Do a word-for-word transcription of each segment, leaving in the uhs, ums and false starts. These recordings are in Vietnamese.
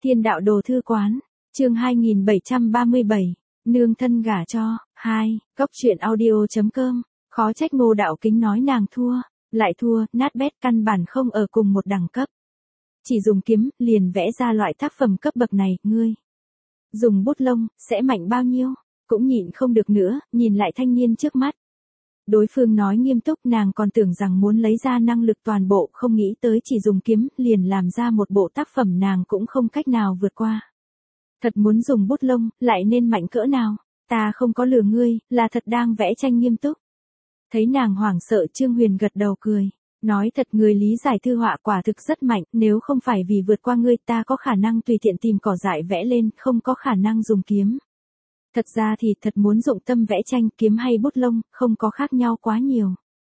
Thiên đạo đồ thư quán, chương hai nghìn bảy trăm ba mươi bảy, nương thân gả cho, hai, góc truyện audio.com, khó trách Ngô Đạo Kính nói nàng thua, lại thua, nát bét căn bản không ở cùng một đẳng cấp. Chỉ dùng kiếm, liền vẽ ra loại tác phẩm cấp bậc này, ngươi. Dùng bút lông, sẽ mạnh bao nhiêu, cũng nhịn không được nữa, nhìn lại thanh niên trước mắt. Đối phương nói nghiêm túc, nàng còn tưởng rằng muốn lấy ra năng lực toàn bộ, không nghĩ tới chỉ dùng kiếm, liền làm ra một bộ tác phẩm nàng cũng không cách nào vượt qua. Thật muốn dùng bút lông, lại nên mạnh cỡ nào, ta không có lừa ngươi, là thật đang vẽ tranh nghiêm túc. Thấy nàng hoảng sợ, Trương Huyền gật đầu cười, nói thật, người lý giải thư họa quả thực rất mạnh, nếu không phải vì vượt qua ngươi, ta có khả năng tùy tiện tìm cỏ dại vẽ lên, không có khả năng dùng kiếm. Thật ra thì thật muốn dụng tâm vẽ tranh, kiếm hay bút lông, không có khác nhau quá nhiều.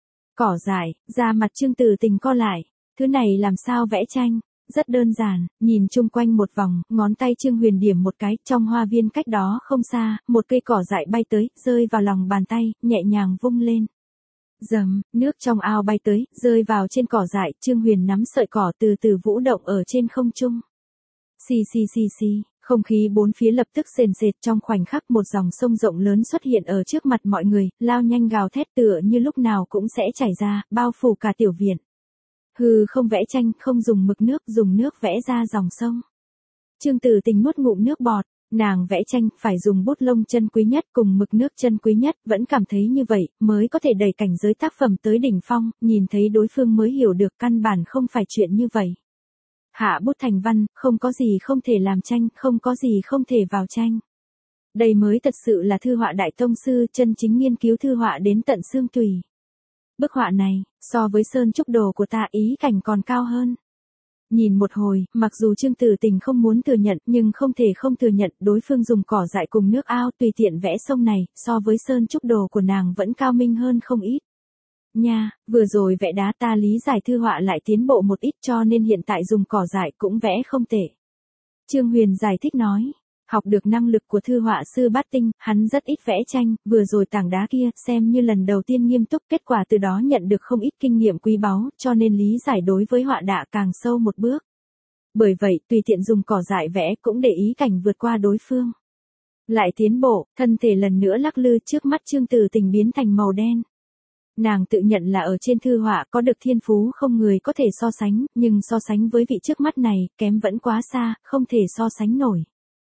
Cỏ dại, da mặt Trương Tử Tình co lại, thứ này làm sao vẽ tranh, rất đơn giản, nhìn chung quanh một vòng, ngón tay Trương Huyền điểm một cái, trong hoa viên cách đó không xa, một cây cỏ dại bay tới, rơi vào lòng bàn tay, nhẹ nhàng vung lên. Dầm, nước trong ao bay tới, rơi vào trên cỏ dại, Trương Huyền nắm sợi cỏ từ từ vũ động ở trên không trung. Xì xì xì xì. Không khí bốn phía lập tức sền sệt, trong khoảnh khắc một dòng sông rộng lớn xuất hiện ở trước mặt mọi người, lao nhanh gào thét tựa như lúc nào cũng sẽ chảy ra, bao phủ cả tiểu viện. Hừ, không vẽ tranh, không dùng mực nước, dùng nước vẽ ra dòng sông. Trương Tử Tình nuốt ngụm nước bọt, nàng vẽ tranh phải dùng bút lông chân quý nhất cùng mực nước chân quý nhất, vẫn cảm thấy như vậy mới có thể đẩy cảnh giới tác phẩm tới đỉnh phong, nhìn thấy đối phương mới hiểu được căn bản không phải chuyện như vậy. Hạ bút thành văn, không có gì không thể làm tranh, không có gì không thể vào tranh. Đây mới thật sự là thư họa đại tông sư, chân chính nghiên cứu thư họa đến tận xương tùy. Bức họa này, so với sơn trúc đồ của ta ý cảnh còn cao hơn. Nhìn một hồi, mặc dù Trương Tử Tình không muốn thừa nhận, nhưng không thể không thừa nhận, đối phương dùng cỏ dại cùng nước ao tùy tiện vẽ sông này, so với sơn trúc đồ của nàng vẫn cao minh hơn không ít. Nha, vừa rồi vẽ đá ta lý giải thư họa lại tiến bộ một ít, cho nên hiện tại dùng cỏ dại cũng vẽ không tệ. Trương Huyền giải thích nói, học được năng lực của thư họa sư bát tinh, hắn rất ít vẽ tranh, vừa rồi tảng đá kia xem như lần đầu tiên nghiêm túc, kết quả từ đó nhận được không ít kinh nghiệm quý báu, cho nên lý giải đối với họa đạ càng sâu một bước. Bởi vậy, tùy tiện dùng cỏ dại vẽ cũng để ý cảnh vượt qua đối phương. Lại tiến bộ, thân thể lần nữa lắc lư, trước mắt Trương Tử Tình biến thành màu đen. Nàng tự nhận là ở trên thư họa có được thiên phú không người có thể so sánh, nhưng so sánh với vị trước mắt này, kém vẫn quá xa, không thể so sánh nổi.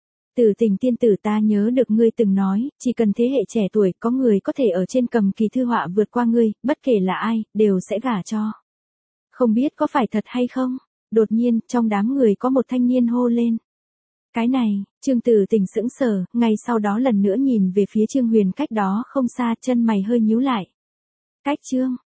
Tử Tình tiên tử, ta nhớ được ngươi từng nói, chỉ cần thế hệ trẻ tuổi có người có thể ở trên cầm kỳ thư họa vượt qua ngươi, bất kể là ai, đều sẽ gả cho. Không biết có phải thật hay không? Đột nhiên, trong đám người có một thanh niên hô lên. Cái này, Trương Tử Tình sững sờ, ngay sau đó lần nữa nhìn về phía Trương Huyền cách đó không xa, chân mày hơi nhíu lại. Cách Trương,